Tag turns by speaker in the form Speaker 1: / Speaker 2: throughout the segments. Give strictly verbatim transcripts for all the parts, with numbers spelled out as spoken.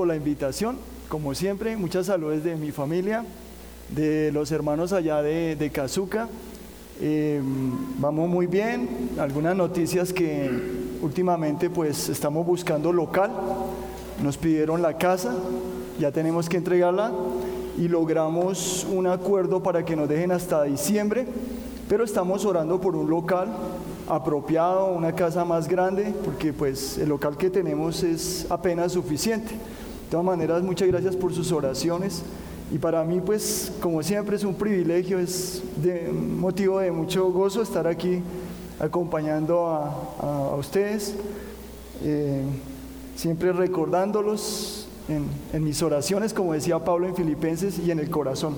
Speaker 1: por la invitación. Como siempre, muchas saludes de mi familia, de los hermanos allá de, de Cazuca. Eh, vamos muy bien. Algunas noticias que últimamente pues estamos buscando local. Nos pidieron la casa, ya tenemos que entregarla y logramos un acuerdo para que nos dejen hasta diciembre, pero estamos orando por un local apropiado, una casa más grande, porque pues el local que tenemos es apenas suficiente. De todas maneras, muchas gracias por sus oraciones y para mí pues como siempre es un privilegio, es de, motivo de mucho gozo estar aquí acompañando a, a, a ustedes, eh, siempre recordándolos En, en mis oraciones, como decía Pablo en Filipenses, y en el corazón.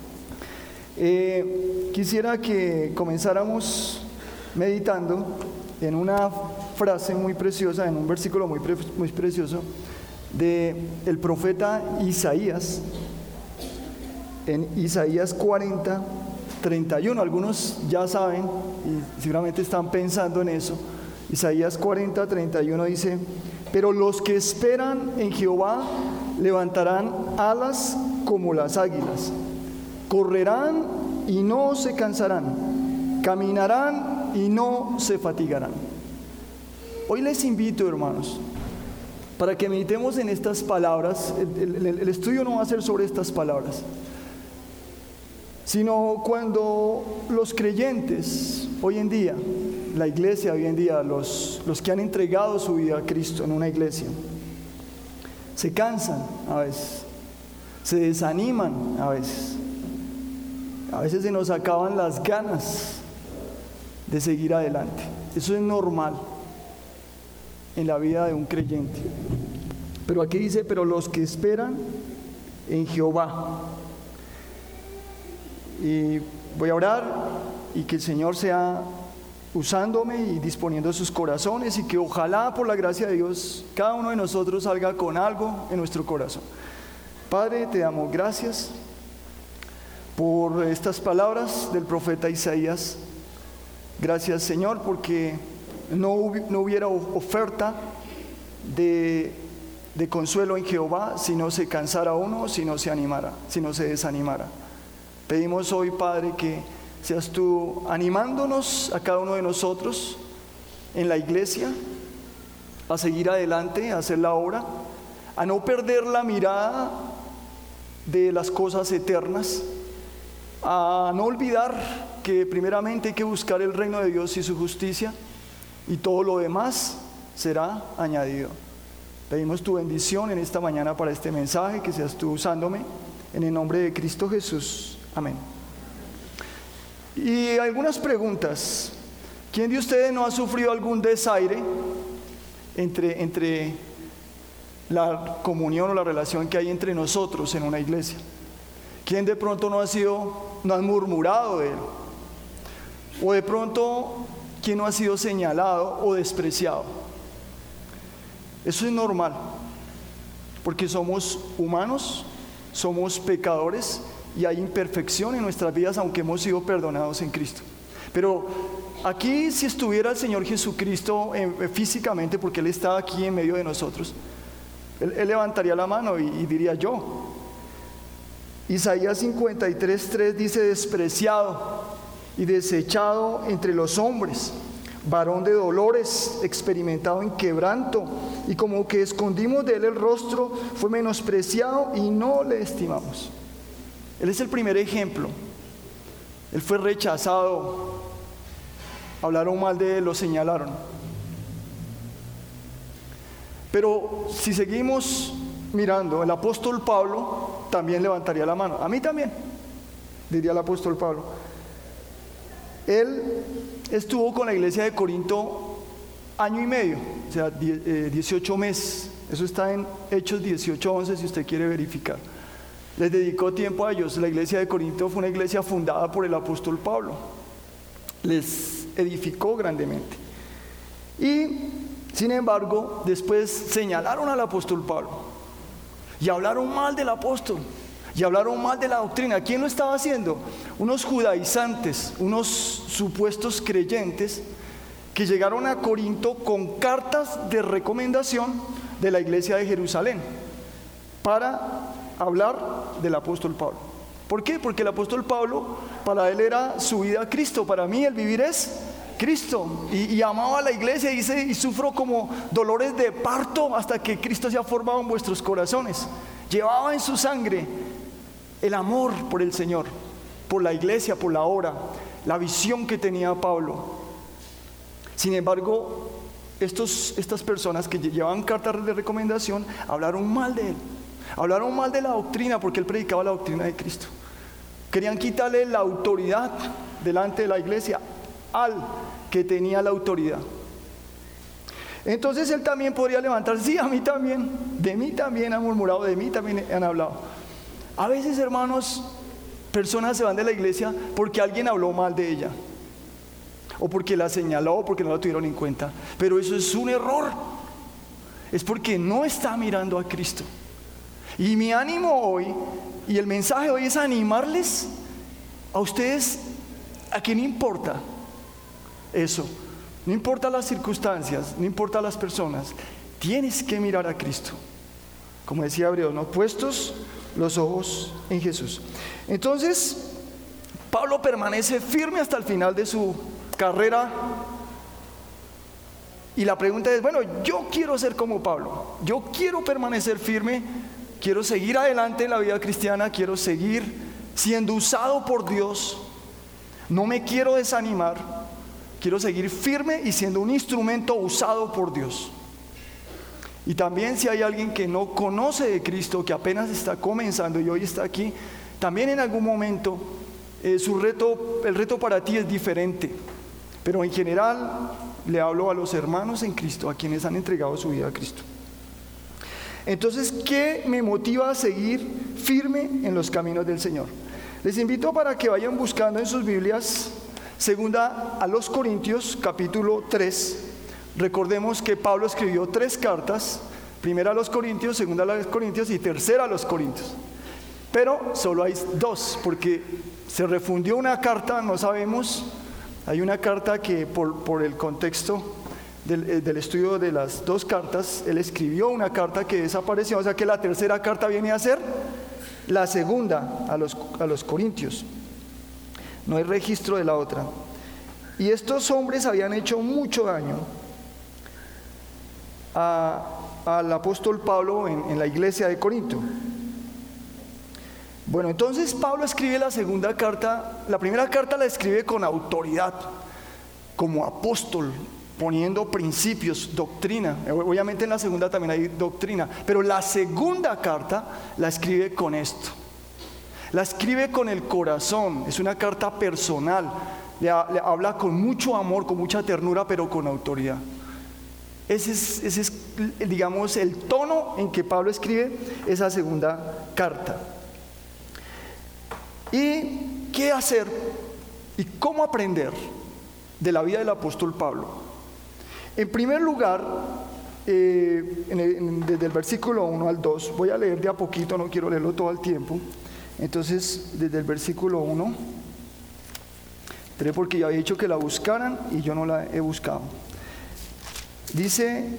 Speaker 1: Eh, quisiera que comenzáramos meditando en una frase muy preciosa, en un versículo muy, pre, muy precioso de el profeta Isaías, en Isaías cuarenta, treinta y uno. Algunos ya saben y seguramente están pensando en eso. Isaías cuarenta, treinta y uno dice: pero los que esperan en Jehová levantarán alas como las águilas, correrán y no se cansarán, caminarán y no se fatigarán. Hoy les invito, hermanos, para que meditemos en estas palabras. El, el, el estudio no va a ser sobre estas palabras, sino cuando los creyentes hoy en día, la iglesia hoy en día, los, los que han entregado su vida a Cristo en una iglesia, se cansan a veces, se desaniman a veces, a veces se nos acaban las ganas de seguir adelante. Eso es normal en la vida de un creyente. Pero aquí dice: pero los que esperan en Jehová. Y voy a orar y que el Señor sea usándome y disponiendo sus corazones, y que ojalá por la gracia de Dios cada uno de nosotros salga con algo en nuestro corazón. Padre, te damos gracias por estas palabras del profeta Isaías. Gracias, Señor, porque no, hub- no hubiera oferta de, de consuelo en Jehová si no se cansara uno, si no se animara, si no se desanimara. Pedimos hoy, Padre, que seas tú animándonos a cada uno de nosotros en la iglesia a seguir adelante, a hacer la obra, a no perder la mirada de las cosas eternas, a no olvidar que primeramente hay que buscar el reino de Dios y su justicia, y todo lo demás será añadido. Pedimos tu bendición en esta mañana para este mensaje, que seas tú usándome, en el nombre de Cristo Jesús. Amén. Y algunas preguntas. ¿Quién de ustedes no ha sufrido algún desaire entre, entre la comunión o la relación que hay entre nosotros en una iglesia? ¿Quién de pronto no ha sido, no ha murmurado de él? O de pronto, ¿quién no ha sido señalado o despreciado? Eso es normal, porque somos humanos, somos pecadores, y hay imperfección en nuestras vidas, aunque hemos sido perdonados en Cristo. Pero aquí, si estuviera el Señor Jesucristo eh, físicamente, porque Él está aquí en medio de nosotros, Él, él levantaría la mano y, y diría: yo. Isaías cincuenta y tres, tres dice: despreciado y desechado entre los hombres, varón de dolores, experimentado en quebranto, y como que escondimos de Él el rostro, fue menospreciado y no le estimamos. Él es el primer ejemplo. Él fue rechazado, hablaron mal de él, lo señalaron. Pero si seguimos mirando, el apóstol Pablo también levantaría la mano. A mí también, diría el apóstol Pablo. Él estuvo con la iglesia de Corinto año y medio, o sea, dieciocho meses. Eso está en Hechos dieciocho, once, si usted quiere verificar. Les dedicó tiempo a ellos. La iglesia de Corinto fue una iglesia fundada por el apóstol Pablo. Les edificó grandemente. Y, sin embargo, después señalaron al apóstol Pablo y hablaron mal del apóstol y hablaron mal de la doctrina. ¿Quién lo estaba haciendo? Unos judaizantes, unos supuestos creyentes que llegaron a Corinto con cartas de recomendación de la iglesia de Jerusalén. para hablar del apóstol Pablo. ¿Por qué? Porque el apóstol Pablo, para él era su vida Cristo. Para mí el vivir es Cristo. Y, y amaba a la iglesia y dice, y sufro como dolores de parto hasta que Cristo se ha formado en vuestros corazones. Llevaba en su sangre el amor por el Señor, por la iglesia, por la obra, la visión que tenía Pablo. Sin embargo, estos, estas personas que llevaban cartas de recomendación hablaron mal de él. Hablaron mal de la doctrina porque él predicaba la doctrina de Cristo. Querían quitarle la autoridad delante de la iglesia al que tenía la autoridad. Entonces él también podría levantarse. Sí, a mí también, de mí también han murmurado, de mí también han hablado. A veces, hermanos, personas se van de la iglesia porque alguien habló mal de ella, o porque la señaló, o porque no la tuvieron en cuenta. Pero eso es un error. Es porque no está mirando a Cristo. Y mi ánimo hoy, y el mensaje hoy es animarles a ustedes a que no importa eso, no importa las circunstancias, no importa las personas, tienes que mirar a Cristo. Como decía Hebreos, ¿no? Puestos los ojos en Jesús. Entonces, Pablo permanece firme hasta el final de su carrera. Y la pregunta es, bueno, yo quiero ser como Pablo, yo quiero permanecer firme, quiero seguir adelante en la vida cristiana, quiero seguir siendo usado por Dios, no me quiero desanimar, quiero seguir firme y siendo un instrumento usado por Dios. Y también si hay alguien que no conoce de Cristo, que apenas está comenzando y hoy está aquí, también en algún momento eh, su reto, el reto para ti es diferente. Pero en general le hablo a los hermanos en Cristo, a quienes han entregado su vida a Cristo. Entonces, ¿qué me motiva a seguir firme en los caminos del Señor? Les invito para que vayan buscando en sus Biblias, segunda a los Corintios, capítulo tres. Recordemos que Pablo escribió tres cartas, primera a los Corintios, segunda a los Corintios y tercera a los Corintios. Pero solo hay dos, porque se refundió una carta, no sabemos. Hay una carta que por, por el contexto del, del estudio de las dos cartas, él escribió una carta que desapareció, o sea que la tercera carta viene a ser la segunda a los, a los Corintios. No hay registro de la otra. Y estos hombres habían hecho mucho daño a, al apóstol Pablo en, en la iglesia de Corinto. Bueno, entonces Pablo escribe la segunda carta. La primera carta la escribe con autoridad, como apóstol, poniendo principios, doctrina. Obviamente en la segunda también hay doctrina, pero la segunda carta la escribe con esto. La escribe con el corazón, es una carta personal. Le, le habla con mucho amor, con mucha ternura, pero con autoridad. Ese es, ese es, digamos, el tono en que Pablo escribe esa segunda carta. ¿Y qué hacer y cómo aprender de la vida del apóstol Pablo? En primer lugar, eh, en el, en, desde el versículo uno al dos, voy a leer de a poquito, no quiero leerlo todo el tiempo. Entonces, desde el versículo uno, porque ya había dicho que la buscaran y yo no la he buscado. Dice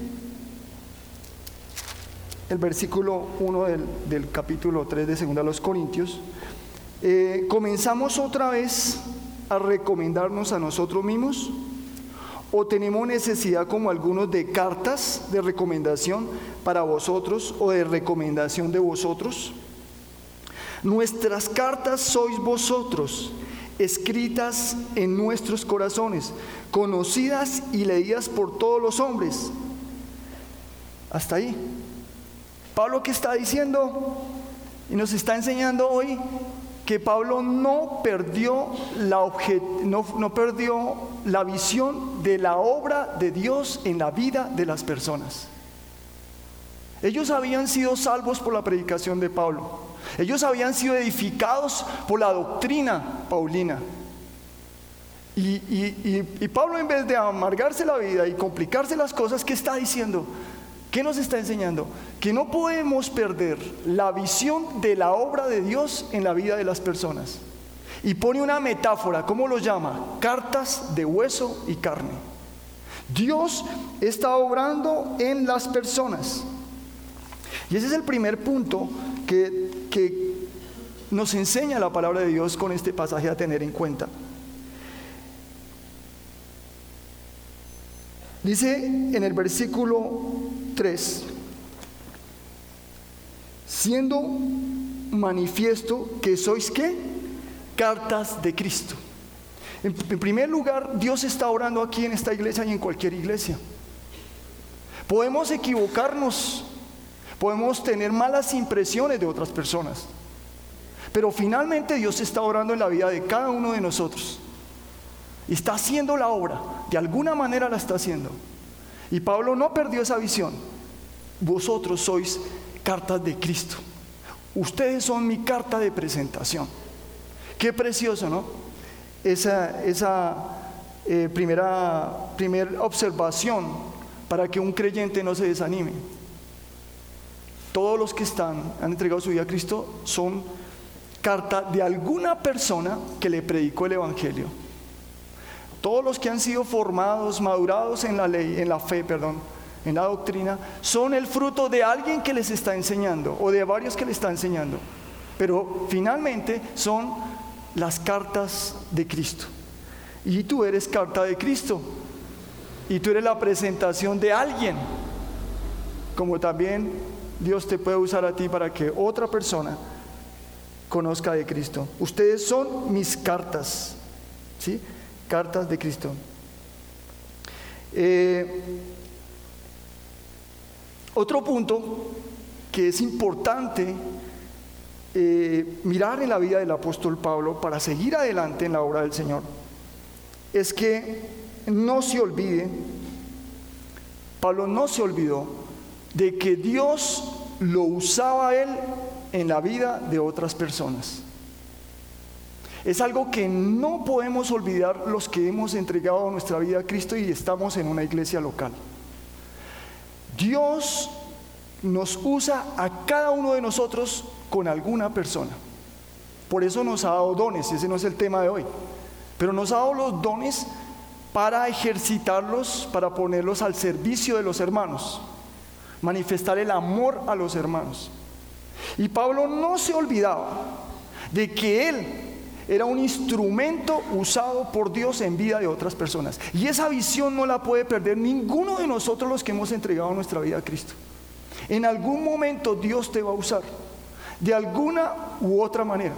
Speaker 1: el versículo uno del, del capítulo tres de segunda a los Corintios. Eh, ¿Comenzamos otra vez a recomendarnos a nosotros mismos? ¿O tenemos necesidad como algunos de cartas de recomendación para vosotros o de recomendación de vosotros? Nuestras cartas sois vosotros, escritas en nuestros corazones, conocidas y leídas por todos los hombres. Hasta ahí. Pablo, ¿qué está diciendo? Y nos está enseñando hoy que Pablo no perdió la objet, no, no perdió la visión de la obra de Dios en la vida de las personas. Ellos habían sido salvos por la predicación de Pablo. Ellos habían sido edificados por la doctrina paulina. Y, y, y, y Pablo, en vez de amargarse la vida y complicarse las cosas, ¿qué está diciendo? ¿Qué nos está enseñando? Que no podemos perder la visión de la obra de Dios en la vida de las personas. Y pone una metáfora, ¿cómo lo llama? Cartas de hueso y carne. Dios está obrando en las personas. Y ese es el primer punto que, que nos enseña la palabra de Dios con este pasaje a tener en cuenta. Dice en el versículo tres, siendo manifiesto que sois ¿qué? Cartas de Cristo. En, en primer lugar, Dios está orando aquí en esta iglesia y en cualquier iglesia. Podemos equivocarnos, podemos tener malas impresiones de otras personas, pero finalmente Dios está orando en la vida de cada uno de nosotros. Y está haciendo la obra, de alguna manera la está haciendo. Y Pablo no perdió esa visión. Vosotros sois cartas de Cristo. Ustedes son mi carta de presentación. Qué precioso, ¿no? Esa, esa eh, primera, primera observación para que un creyente no se desanime. Todos los que están, han entregado su vida a Cristo, son carta de alguna persona que le predicó el Evangelio. Todos los que han sido formados, madurados en la ley, en la fe, perdón, en la doctrina, son el fruto de alguien que les está enseñando, o de varios que les está enseñando. Pero finalmente son las cartas de Cristo. Y tú eres carta de Cristo. Y tú eres la presentación de alguien. Como también Dios te puede usar a ti para que otra persona conozca de Cristo. Ustedes son mis cartas, ¿sí? Cartas de Cristo. Eh, otro punto que es importante eh, mirar en la vida del apóstol Pablo para seguir adelante en la obra del Señor es que no se olvide, Pablo no se olvidó de que Dios lo usaba a él en la vida de otras personas. Es algo que no podemos olvidar los que hemos entregado nuestra vida a Cristo y estamos en una iglesia local. Dios nos usa a cada uno de nosotros con alguna persona. Por eso nos ha dado dones, ese no es el tema de hoy. Pero nos ha dado los dones para ejercitarlos, para ponerlos al servicio de los hermanos, manifestar el amor a los hermanos. Y Pablo no se olvidaba de que él era un instrumento usado por Dios en vida de otras personas. Y esa visión no la puede perder ninguno de nosotros los que hemos entregado nuestra vida a Cristo. En algún momento Dios te va a usar, de alguna u otra manera.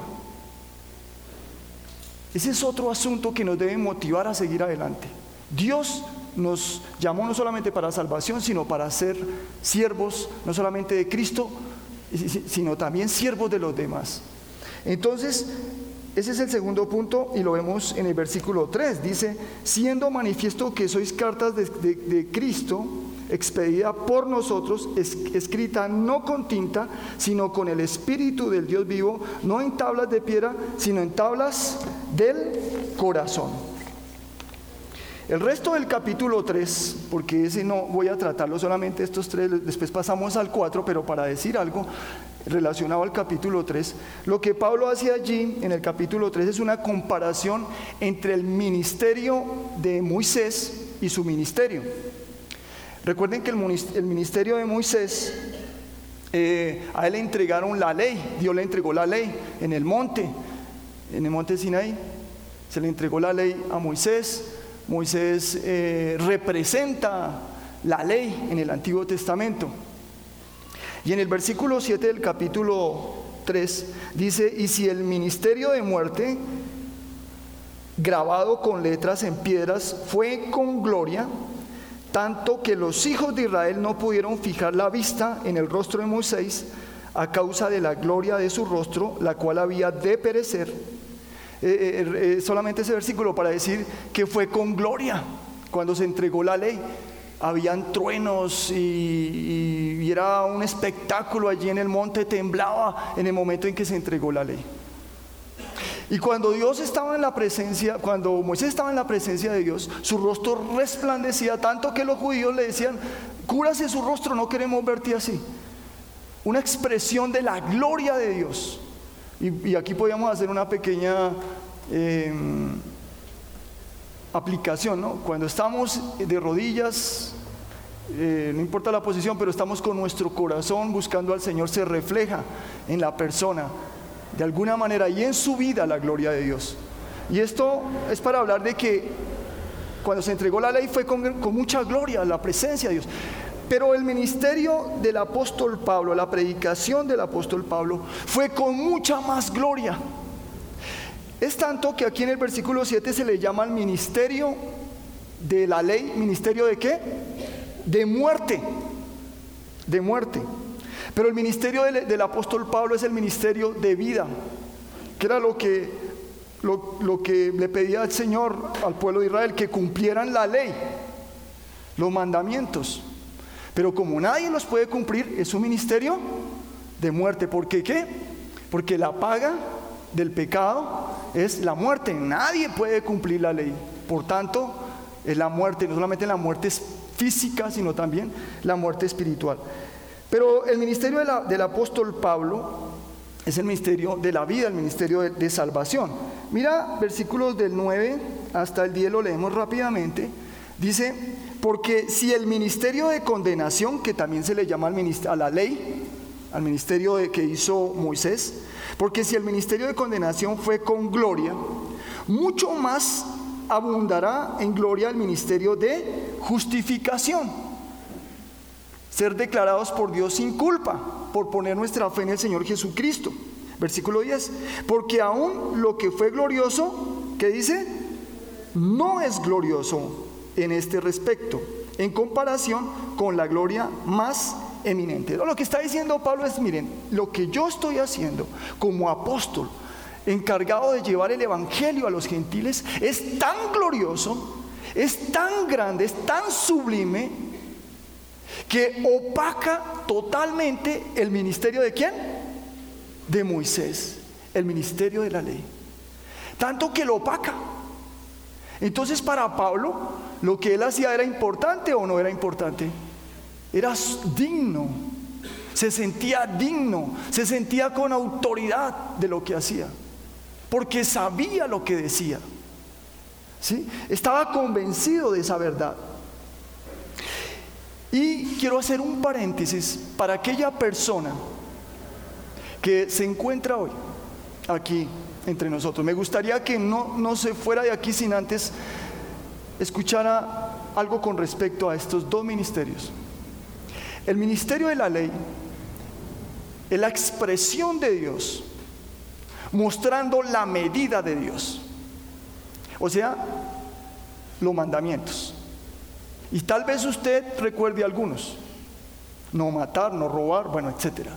Speaker 1: Ese es otro asunto que nos debe motivar a seguir adelante. Dios nos llamó no solamente para salvación, sino para ser siervos, no solamente de Cristo, sino también siervos de los demás. Entonces, ese es el segundo punto y lo vemos en el versículo tres. Dice, siendo manifiesto que sois cartas de, de, de Cristo, expedida por nosotros, es, escrita no con tinta, sino con el Espíritu del Dios vivo, no en tablas de piedra, sino en tablas del corazón. El resto del capítulo tres, porque ese no voy a tratarlo, solamente estos tres, después pasamos al cuatro, pero para decir algo relacionado al capítulo tres, lo que Pablo hace allí en el capítulo tres es una comparación entre el ministerio de Moisés y su ministerio. Recuerden que el ministerio de Moisés, eh, a él le entregaron la ley, Dios le entregó la ley en el monte, en el monte Sinaí, se le entregó la ley a Moisés. Moisés eh, representa la ley en el Antiguo Testamento. Y en el versículo siete del capítulo tres dice, y si el ministerio de muerte, grabado con letras en piedras, fue con gloria, tanto que los hijos de Israel no pudieron fijar la vista en el rostro de Moisés a causa de la gloria de su rostro, la cual había de perecer. Eh, eh, eh, solamente ese versículo para decir que fue con gloria cuando se entregó la ley. Habían truenos y, y, y era un espectáculo allí en el monte, temblaba en el momento en que se entregó la ley. Y cuando Dios estaba en la presencia, cuando Moisés estaba en la presencia de Dios, su rostro resplandecía tanto que los judíos le decían, cúbrase su rostro, no queremos verte así. Una expresión de la gloria de Dios. Y, y aquí podíamos hacer una pequeña eh, aplicación, ¿no? Cuando estamos de rodillas eh, no importa la posición, pero estamos con nuestro corazón buscando al Señor, se refleja en la persona de alguna manera y en su vida la gloria de Dios. Y esto es para hablar de que cuando se entregó la ley fue con, con mucha gloria, la presencia de Dios. Pero el ministerio del apóstol Pablo, la predicación del apóstol Pablo, fue con mucha más gloria. Es tanto que aquí en el versículo siete se le llama el ministerio de la ley. ¿Ministerio de qué? De muerte. De muerte. Pero el ministerio del, del apóstol Pablo es el ministerio de vida, que era lo que, lo, lo que le pedía al Señor al pueblo de Israel, que cumplieran la ley, los mandamientos. Pero como nadie los puede cumplir, es un ministerio de muerte. ¿Por qué qué? Porque la paga del pecado es la muerte. Nadie puede cumplir la ley. Por tanto, es la muerte, no solamente la muerte física, sino también la muerte espiritual. Pero el ministerio de la, del apóstol Pablo es el ministerio de la vida, el ministerio de, de salvación. Mira, versículos del nueve hasta el diez, lo leemos rápidamente. Dice: porque si el ministerio de condenación, que también se le llama al ministerio, a la ley, al ministerio de, que hizo Moisés, porque si el ministerio de condenación fue con gloria, mucho más abundará en gloria el ministerio de justificación. Ser declarados por Dios sin culpa, por poner nuestra fe en el Señor Jesucristo. Versículo diez: porque aún lo que fue glorioso, ¿qué dice? No es glorioso en este respecto, en comparación con la gloria más eminente. Lo que está diciendo Pablo es: miren, lo que yo estoy haciendo como apóstol, encargado de llevar el evangelio a los gentiles, es tan glorioso, es tan grande, es tan sublime, que opaca totalmente el ministerio de ¿quién? De Moisés, el ministerio de la ley. Tanto que lo opaca. Entonces, para Pablo, lo que él hacía era importante o no era importante. Era digno. Se sentía digno, se sentía con autoridad de lo que hacía, porque sabía lo que decía, ¿sí? Estaba convencido de esa verdad. Y quiero hacer un paréntesis para aquella persona que se encuentra hoy aquí entre nosotros. Me gustaría que no, no se fuera de aquí sin antes escuchara algo con respecto a estos dos ministerios. El ministerio de la ley es la expresión de Dios, mostrando la medida de Dios, o sea, los mandamientos. Y tal vez usted recuerde algunos: no matar, no robar, bueno, etcétera.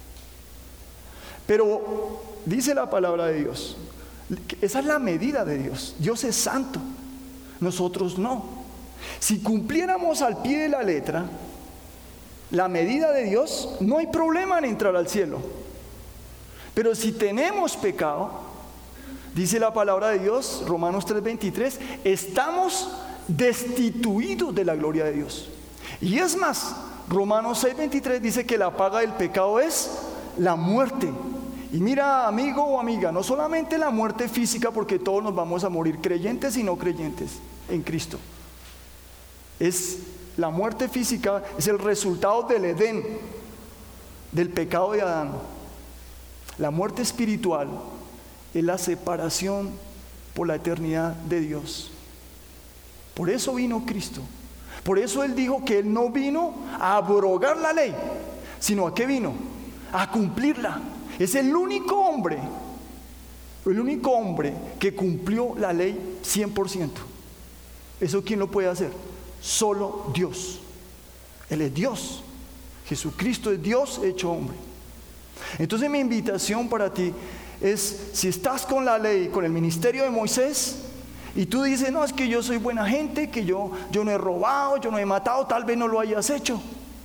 Speaker 1: Pero dice la palabra de Dios, esa es la medida de Dios. Dios es santo, nosotros no. Si cumpliéramos al pie de la letra la medida de Dios, no hay problema en entrar al cielo. Pero si tenemos pecado, dice la palabra de Dios, Romanos tres veintitrés, estamos destituidos de la gloria de Dios. Y es más, Romanos seis veintitrés dice que la paga del pecado es la muerte. Y mira, amigo o amiga, no solamente la muerte física, porque todos nos vamos a morir, creyentes y no creyentes en Cristo. Es la muerte física, es el resultado del Edén, del pecado de Adán. La muerte espiritual es la separación por la eternidad de Dios. Por eso vino Cristo. Por eso Él dijo que Él no vino a abrogar la ley, sino ¿a qué vino? A cumplirla. Es el único hombre, el único hombre que cumplió la ley cien por ciento. ¿Eso quién lo puede hacer? Solo Dios. Él es Dios. Jesucristo es Dios hecho hombre. Entonces mi invitación para ti es: si estás con la ley, con el ministerio de Moisés, y tú dices: no, es que yo soy buena gente, que yo, yo no he robado, yo no he matado, tal vez no lo hayas hecho.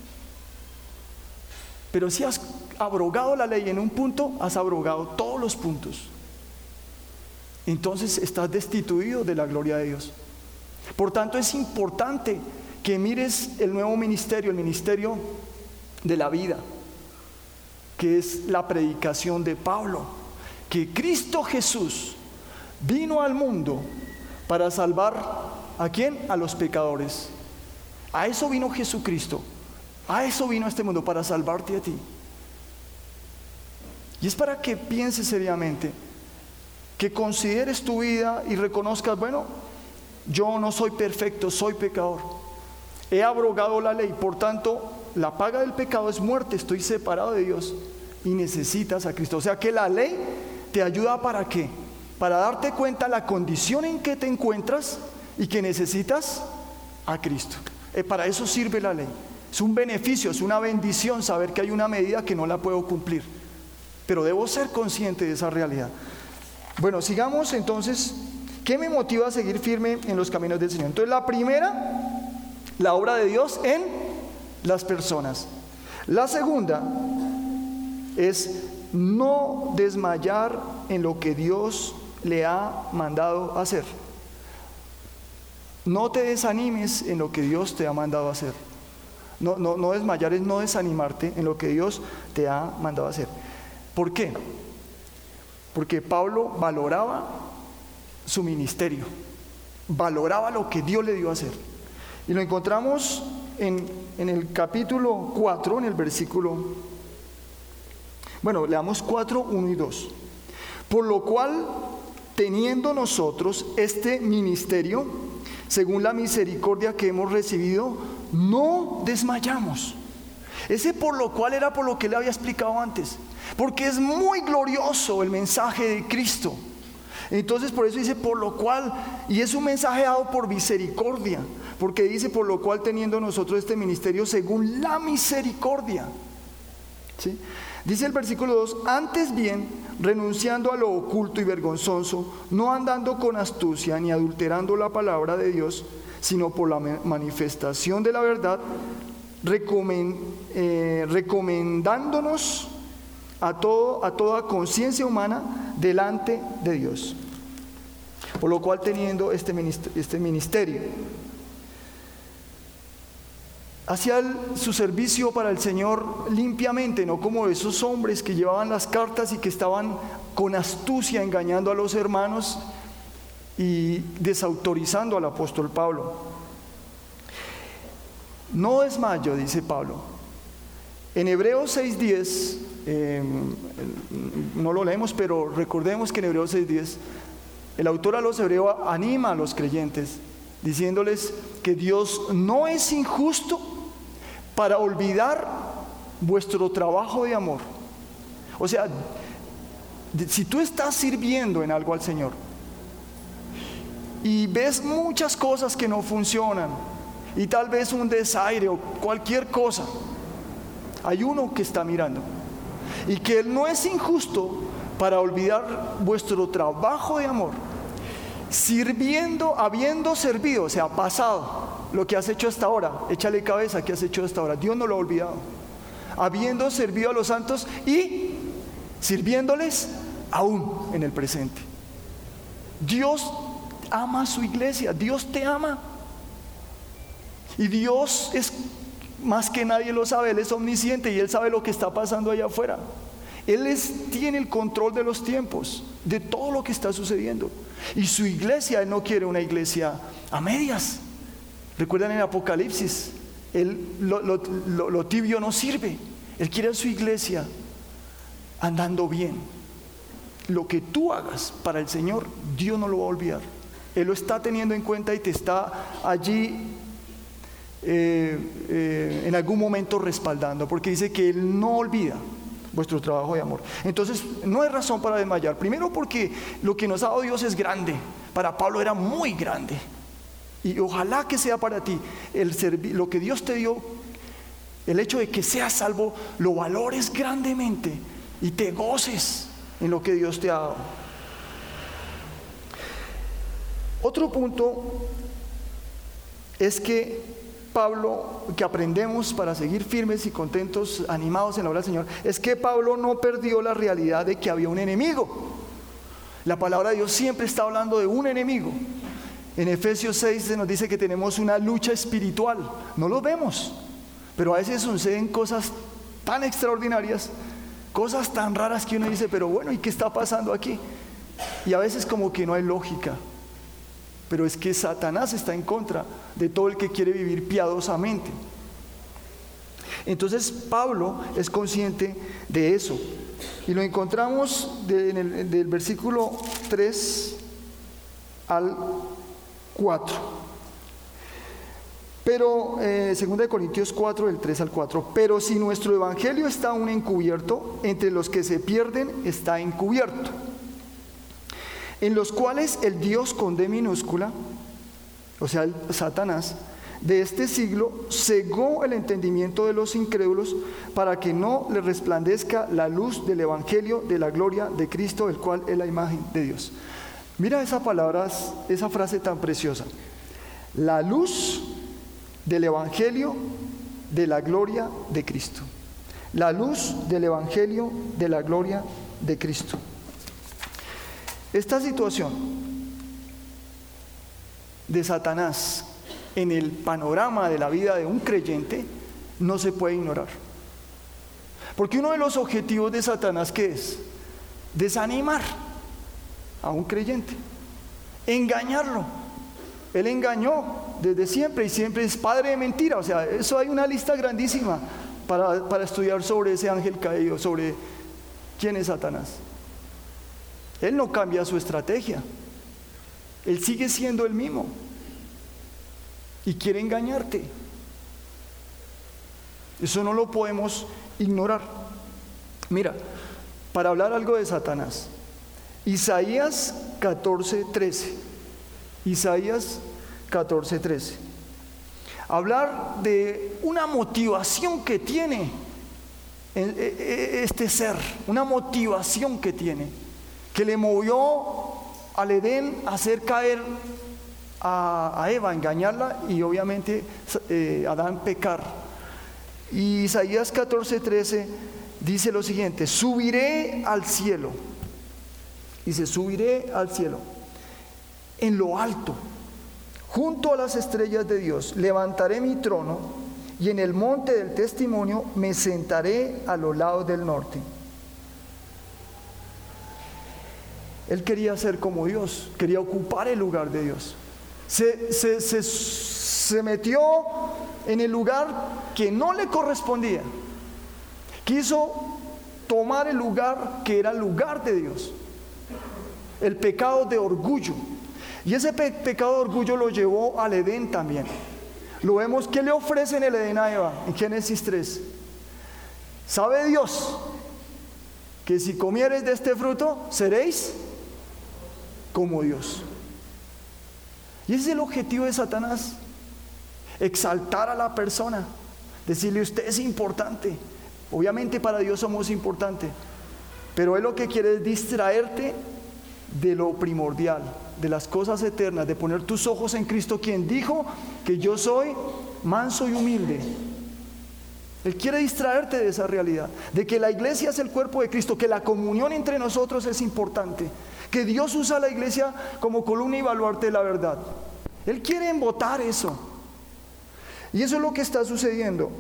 Speaker 1: Pero si has abrogado la ley en un punto, has abrogado todos los puntos. Entonces estás destituido de la gloria de Dios. Por tanto, es importante que mires el nuevo ministerio, el ministerio de la vida, que es la predicación de Pablo, que Cristo Jesús vino al mundo para salvar ¿a quién? A los pecadores. A eso vino Jesucristo. A eso vino a este mundo, para salvarte a ti. Y es para que pienses seriamente, que consideres tu vida y reconozcas, bueno, yo no soy perfecto, soy pecador. He abrogado la ley, por tanto, la paga del pecado es muerte, estoy separado de Dios y necesitas a Cristo. O sea que la ley te ayuda ¿para qué? Para darte cuenta la condición en que te encuentras y que necesitas a Cristo. Eh, para eso sirve la ley. Es un beneficio, es una bendición saber que hay una medida que no la puedo cumplir, pero debo ser consciente de esa realidad. Bueno, sigamos entonces. ¿Qué me motiva a seguir firme en los caminos del Señor? Entonces, la primera, la obra de Dios en las personas. La segunda es no desmayar en lo que Dios le ha mandado hacer. No te desanimes en lo que Dios te ha mandado hacer. No, no, no desmayar es no desanimarte en lo que Dios te ha mandado hacer. ¿Por qué? Porque Pablo valoraba su ministerio, valoraba lo que Dios le dio a hacer. Y lo encontramos en, en el capítulo cuatro, en el versículo, bueno, leamos cuatro, uno y dos. Por lo cual, teniendo nosotros este ministerio, según la misericordia que hemos recibido, no desmayamos. Ese por lo cual era por lo que le había explicado antes, porque es muy glorioso el mensaje de Cristo. Entonces por eso dice por lo cual, y es un mensaje dado por misericordia, porque dice por lo cual teniendo nosotros este ministerio según la misericordia, ¿sí? Dice el versículo dos, antes bien, renunciando a lo oculto y vergonzoso, no andando con astucia ni adulterando la palabra de Dios, sino por la manifestación de la verdad, recomend, eh, recomendándonos a, todo, a toda conciencia humana delante de Dios. Por lo cual teniendo este ministerio, este ministerio hacía el, su servicio para el Señor limpiamente, no como esos hombres que llevaban las cartas y que estaban con astucia engañando a los hermanos y desautorizando al apóstol Pablo. No desmayo, dice Pablo. En Hebreos seis diez, eh, no lo leemos, pero recordemos que en Hebreos seis diez, el autor a los hebreos anima a los creyentes, diciéndoles que Dios no es injusto para olvidar vuestro trabajo de amor. O sea, si tú estás sirviendo en algo al Señor y ves muchas cosas que no funcionan, y tal vez un desaire o cualquier cosa, hay uno que está mirando, y que Él no es injusto para olvidar vuestro trabajo de amor, sirviendo, habiendo servido, o sea, pasado, lo que has hecho hasta ahora, échale cabeza, ¿qué has hecho hasta ahora? Dios no lo ha olvidado. Habiendo servido a los santos y sirviéndoles aún en el presente. Dios ama a su iglesia, Dios te ama. Y Dios es más que nadie lo sabe, Él es omnisciente y Él sabe lo que está pasando allá afuera. Él es, tiene el control de los tiempos, de todo lo que está sucediendo. Y su iglesia, Él no quiere una iglesia a medias. Recuerdan en Apocalipsis, él, lo, lo, lo, lo tibio no sirve. Él quiere a su iglesia andando bien. Lo que tú hagas para el Señor, Dios no lo va a olvidar. Él lo está teniendo en cuenta y te está allí eh, eh, en algún momento respaldando, porque dice que Él no olvida vuestro trabajo de amor. Entonces no hay razón para desmayar. Primero porque lo que nos ha dado Dios es grande. Para Pablo era muy grande. Y ojalá que sea para ti el servi- lo que Dios te dio, el hecho de que seas salvo, lo valores grandemente y te goces en lo que Dios te ha dado. Otro punto es que Pablo, que aprendemos para seguir firmes y contentos, animados en la obra del Señor, es que Pablo no perdió la realidad de que había un enemigo. La palabra de Dios siempre está hablando de un enemigo. En Efesios seis se nos dice que tenemos una lucha espiritual. No lo vemos, pero a veces suceden cosas tan extraordinarias, cosas tan raras que uno dice, pero bueno, ¿y qué está pasando aquí? Y a veces como que no hay lógica. pero es que Satanás está en contra de todo el que quiere vivir piadosamente. Entonces Pablo es consciente de eso, y lo encontramos de, en el, del versículo tres al cuatro. Pero, eh, segunda de Corintios cuatro, del tres al cuatro, pero si nuestro evangelio está aún encubierto, entre los que se pierden está encubierto, en los cuales el Dios con D minúscula, o sea, el Satanás, de este siglo cegó el entendimiento de los incrédulos para que no les resplandezca la luz del evangelio de la gloria de Cristo, el cual es la imagen de Dios. Mira esa palabra, esa frase tan preciosa. La luz del evangelio de la gloria de Cristo. La luz del evangelio de la gloria de Cristo. Esta situación de Satanás en el panorama de la vida de un creyente no se puede ignorar. Porque uno de los objetivos de Satanás, ¿qué es? Desanimar a un creyente, engañarlo. Él engañó desde siempre y siempre es padre de mentira. O sea, eso hay una lista grandísima para, para estudiar sobre ese ángel caído, sobre quién es Satanás. Él no cambia su estrategia, él sigue siendo el mismo y quiere engañarte. Eso no lo podemos ignorar. Mira, para hablar algo de Satanás, Isaías catorce, trece. Isaías catorce, trece. Hablar de una motivación que tiene este ser, una motivación que tiene, que le movió al Edén a hacer caer a, a Eva, a engañarla, y obviamente eh, Adán pecar. Y Isaías catorce, trece dice lo siguiente: subiré al cielo. Dice, subiré al cielo, en lo alto, junto a las estrellas de Dios, levantaré mi trono, y en el monte del testimonio me sentaré a los lados del norte. Él quería ser como Dios, quería ocupar el lugar de Dios. Se, se, se, se metió en el lugar que no le correspondía. Quiso tomar el lugar que era el lugar de Dios. El pecado de orgullo. Y ese pe- pecado de orgullo lo llevó al Edén también. Lo vemos que le ofrece en el Edén a Eva, en Génesis tres. ¿Sabe Dios que si comiereis de este fruto, seréis como Dios? Y ese es el objetivo de Satanás: exaltar a la persona, decirle, usted es importante. Obviamente para Dios somos importantes, pero él lo que quiere es distraerte de lo primordial, de las cosas eternas, de poner tus ojos en Cristo, quien dijo que yo soy manso y humilde. Él quiere distraerte de esa realidad, de que la iglesia es el cuerpo de Cristo, que la comunión entre nosotros es importante, que Dios usa la iglesia como columna y baluarte de la verdad. Él quiere embotar eso, y eso es lo que está sucediendo,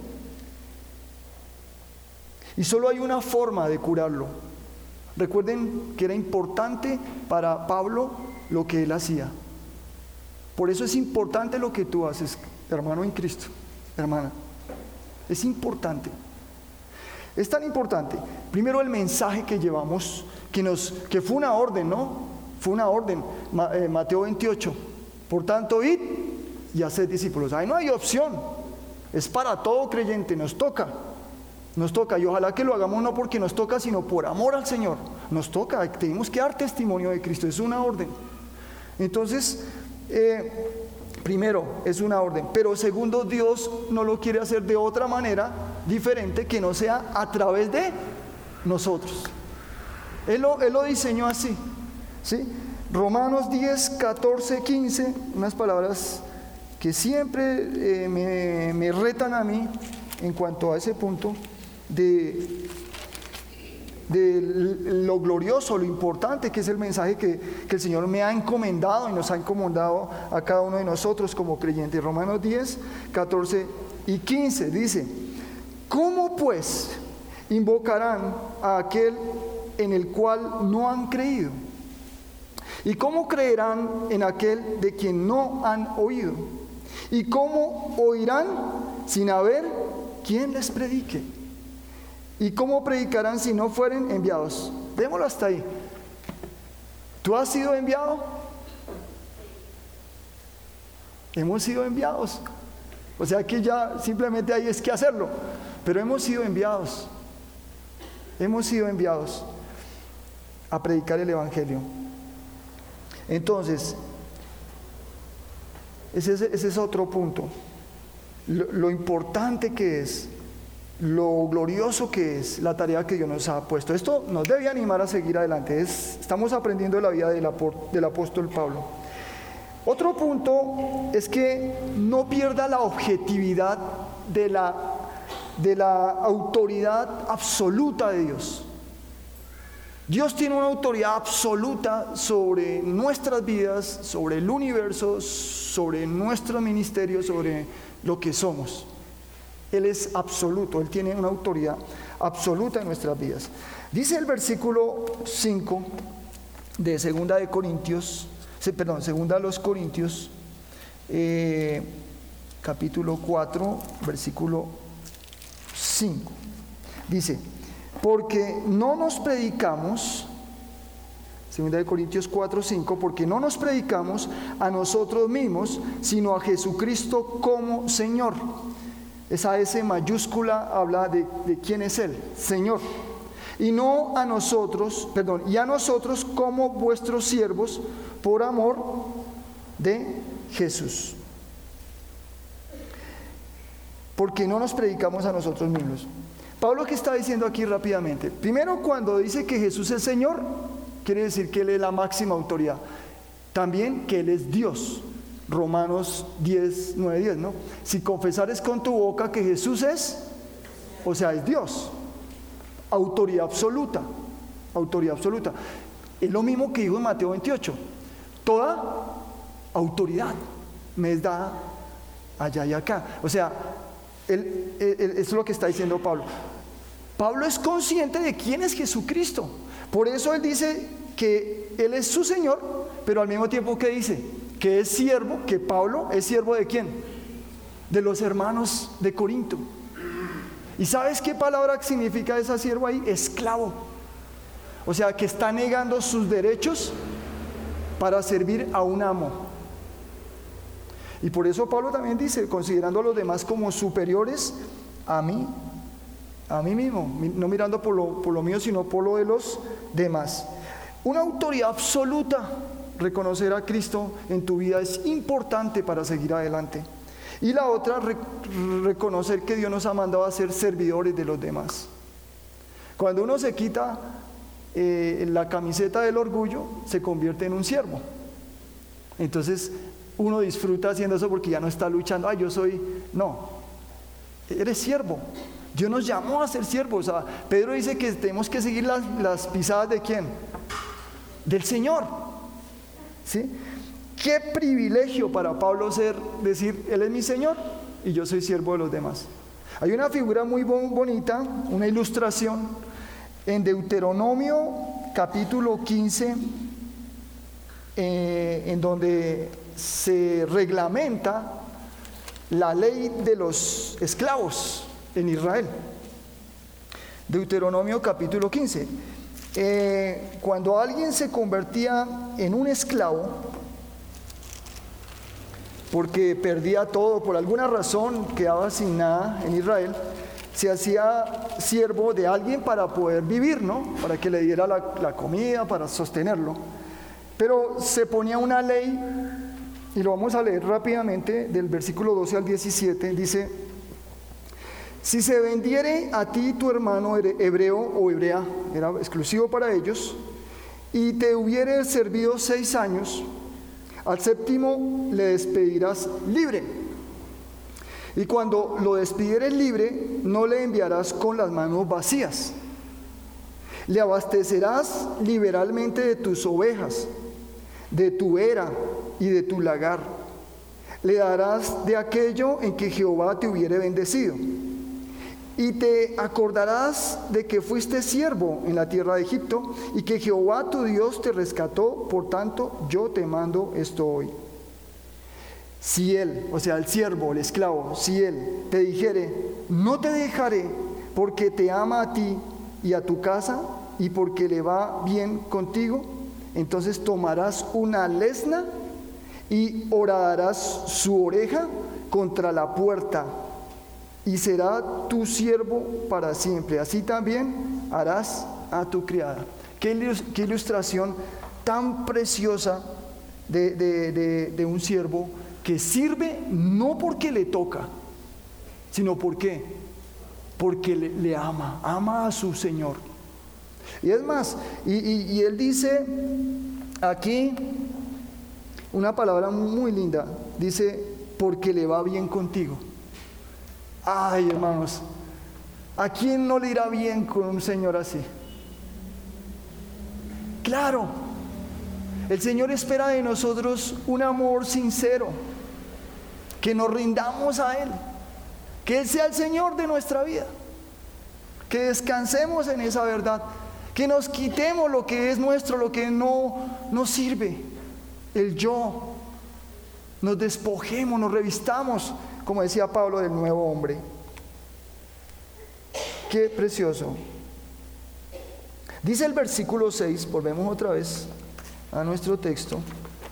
Speaker 1: y solo hay una forma de curarlo. Recuerden que era importante para Pablo lo que él hacía. Por eso es importante lo que tú haces, hermano en Cristo, hermana. Es importante. Es tan importante. Primero, el mensaje que llevamos, que, nos, que fue una orden, ¿no? Fue una orden. Ma, eh, Mateo veintiocho. Por tanto, id y haced discípulos. Ahí no hay opción. Es para todo creyente. Nos toca. Nos toca. Y ojalá que lo hagamos no porque nos toca, sino por amor al Señor. Nos toca. Tenemos que dar testimonio de Cristo. Es una orden. Entonces, eh, primero, es una orden, pero segundo, Dios no lo quiere hacer de otra manera diferente que no sea a través de nosotros. Él lo, él lo diseñó así, ¿sí? Romanos diez, catorce, quince, unas palabras que siempre eh, me, me retan a mí en cuanto a ese punto de, de lo glorioso, lo importante que es el mensaje que, que el Señor me ha encomendado y nos ha encomendado a cada uno de nosotros como creyentes. Romanos diez, catorce y quince dice: ¿cómo pues invocarán a aquel en el cual no han creído? ¿Y cómo creerán en aquel de quien no han oído? ¿Y cómo oirán sin haber quien les predique? ¿Y cómo predicarán si no fueren enviados? Démoslo hasta ahí. ¿Tú has sido enviado? Hemos sido enviados. O sea que ya simplemente ahí es que hacerlo. Pero hemos sido enviados. Hemos sido enviados a predicar el Evangelio. Entonces, ese es, ese es otro punto. Lo, lo importante que es, lo glorioso que es la tarea que Dios nos ha puesto. Esto nos debe animar a seguir adelante. Es, estamos aprendiendo de la vida del, del apóstol Pablo. Otro punto es que no pierda la objetividad de la, de la autoridad absoluta de Dios. Dios tiene una autoridad absoluta sobre nuestras vidas, sobre el universo, sobre nuestro ministerio, sobre lo que somos. Él es absoluto, Él tiene una autoridad absoluta en nuestras vidas. Dice el versículo cinco de Segunda de Corintios, perdón, Segunda de los Corintios, eh, capítulo cuatro, versículo cinco. Dice: porque no nos predicamos, Segunda de Corintios cuatro, cinco, porque no nos predicamos a nosotros mismos, sino a Jesucristo como Señor. Esa S mayúscula habla de, de quién es Él, Señor. Y no a nosotros, perdón, y a nosotros como vuestros siervos por amor de Jesús. Porque no nos predicamos a nosotros mismos. Pablo, ¿qué está diciendo aquí rápidamente? Primero, cuando dice que Jesús es Señor, quiere decir que Él es la máxima autoridad. También que Él es Dios. Romanos diez, nueve, diez, ¿no? Si confesares con tu boca que Jesús es, o sea, es Dios. Autoridad absoluta. Autoridad absoluta. Es lo mismo que dijo en Mateo veintiocho. Toda autoridad me es dada allá y acá. O sea, él, él, él, eso es lo que está diciendo Pablo. Pablo es consciente de quién es Jesucristo. Por eso él dice que Él es su Señor, pero al mismo tiempo que dice que es siervo, que Pablo es siervo ¿de quién? De los hermanos de Corinto. ¿Y sabes qué palabra significa esa siervo ahí? Esclavo. O sea, que está negando sus derechos para servir a un amo. Y por eso Pablo también dice, considerando a los demás como superiores a mí, a mí mismo, no mirando por lo, por lo mío, sino por lo de los demás. Una autoridad absoluta, reconocer a Cristo en tu vida es importante para seguir adelante. Y la otra, re, reconocer que Dios nos ha mandado a ser servidores de los demás. Cuando uno se quita eh, la camiseta del orgullo, se convierte en un siervo. Entonces uno disfruta haciendo eso porque ya no está luchando, ah, yo soy, no, eres siervo. Dios nos llamó a ser siervos. O sea, Pedro dice que tenemos que seguir las, las pisadas ¿de quién? Del Señor. ¿Sí? Qué privilegio para Pablo ser, decir, Él es mi Señor y yo soy siervo de los demás. Hay una figura muy bonita, una ilustración en Deuteronomio capítulo quince, eh, en donde se reglamenta la ley de los esclavos en Israel. Deuteronomio capítulo quince. Eh, cuando alguien se convertía en un esclavo, porque perdía todo, por alguna razón quedaba sin nada en Israel, se hacía siervo de alguien para poder vivir, ¿no? Para que le diera la, la comida, para sostenerlo. Pero se ponía una ley, y lo vamos a leer rápidamente, del versículo doce al diecisiete, dice: si se vendiere a ti tu hermano hebreo o hebrea, era exclusivo para ellos, y te hubiere servido seis años, al séptimo le despedirás libre. Y cuando lo despidieres libre, no le enviarás con las manos vacías. Le abastecerás liberalmente de tus ovejas, de tu era y de tu lagar. Le darás de aquello en que Jehová te hubiere bendecido. Y te acordarás de que fuiste siervo en la tierra de Egipto y que Jehová tu Dios te rescató, por tanto yo te mando esto hoy. Si él, o sea el siervo, el esclavo, si él te dijere, no te dejaré porque te ama a ti y a tu casa y porque le va bien contigo, entonces tomarás una lesna y horadarás su oreja contra la puerta y será tu siervo para siempre. Así también harás a tu criada. Qué ilustración tan preciosa de, de, de, de un siervo que sirve no porque le toca, sino porque, porque le, le ama, ama a su Señor. Y es más, y, y, y él dice aquí una palabra muy linda, dice, porque le va bien contigo. Ay, hermanos, ¿a quién no le irá bien con un Señor así? Claro, el Señor espera de nosotros un amor sincero, que nos rindamos a Él, que Él sea el Señor de nuestra vida, que descansemos en esa verdad, que nos quitemos lo que es nuestro, lo que no nos sirve, el yo, nos despojemos, nos revistamos, como decía Pablo, del nuevo hombre. Qué precioso. Dice el versículo seis, volvemos otra vez a nuestro texto.